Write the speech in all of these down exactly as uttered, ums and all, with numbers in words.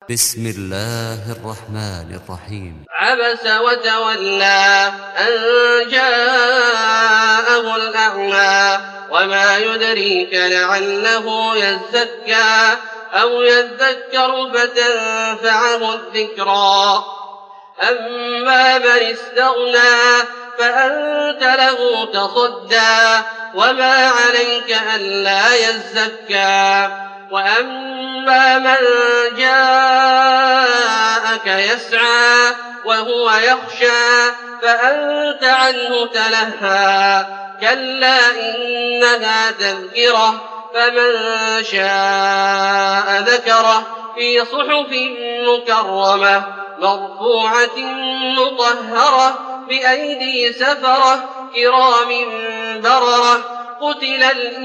بسم الله الرحمن الرحيم. عبس وتولى أن جاءه الأعمى وما يدريك لعله يزكى أو يذكر فتنفعه الذكرى أما من استغنى فأنت له تصدى وما عليك ألا يزكى وأما من جاءك يسعى وهو يخشى فأنت عنه تلهى كلا إنها تذكرة فمن شاء ذكره في صحف مكرمة مرفوعة مطهرة بأيدي سفرة كرام بررة قتل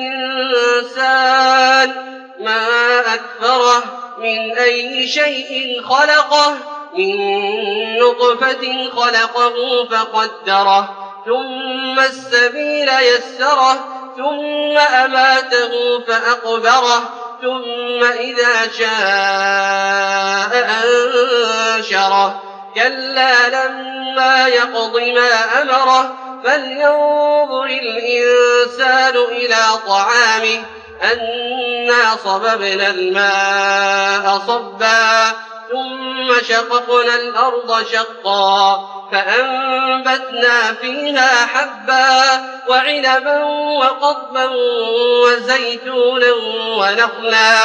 الإنسان ما أكفره من أي شيء خلقه من نطفة خلقه فقدره ثم السبيل يسره ثم أماته فأقبره ثم إذا شاء أنشره كلا لما يقض ما أمره فلينظر الإنسان إلى طعامه أنا صببنا الماء صبا ثم شققنا الأرض شقا فأنبتنا فيها حبا وعنبا وقضبا وزيتونا ونخلا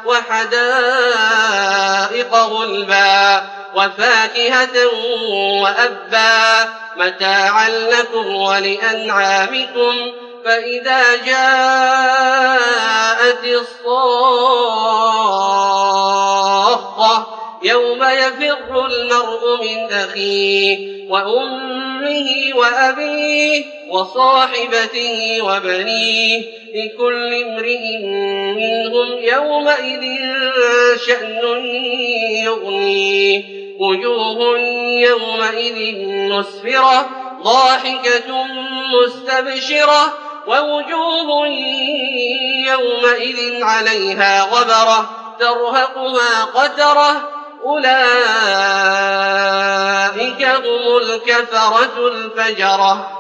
وحدائق غلبا وفاكهة وأبا متاعا لكم ولأنعامكم فإذا جاءت الصاخة يوم يفر المرء من أخيه وأمه وأبيه وصاحبته وبنيه لكل امرئ منهم يومئذ شأن يغنيه وجوه يومئذ مسفرة ضاحكة مستبشرة ووجوه يومئذ عليها غبرة ترهقها قترة أولئك هم الكفرة الفجرة.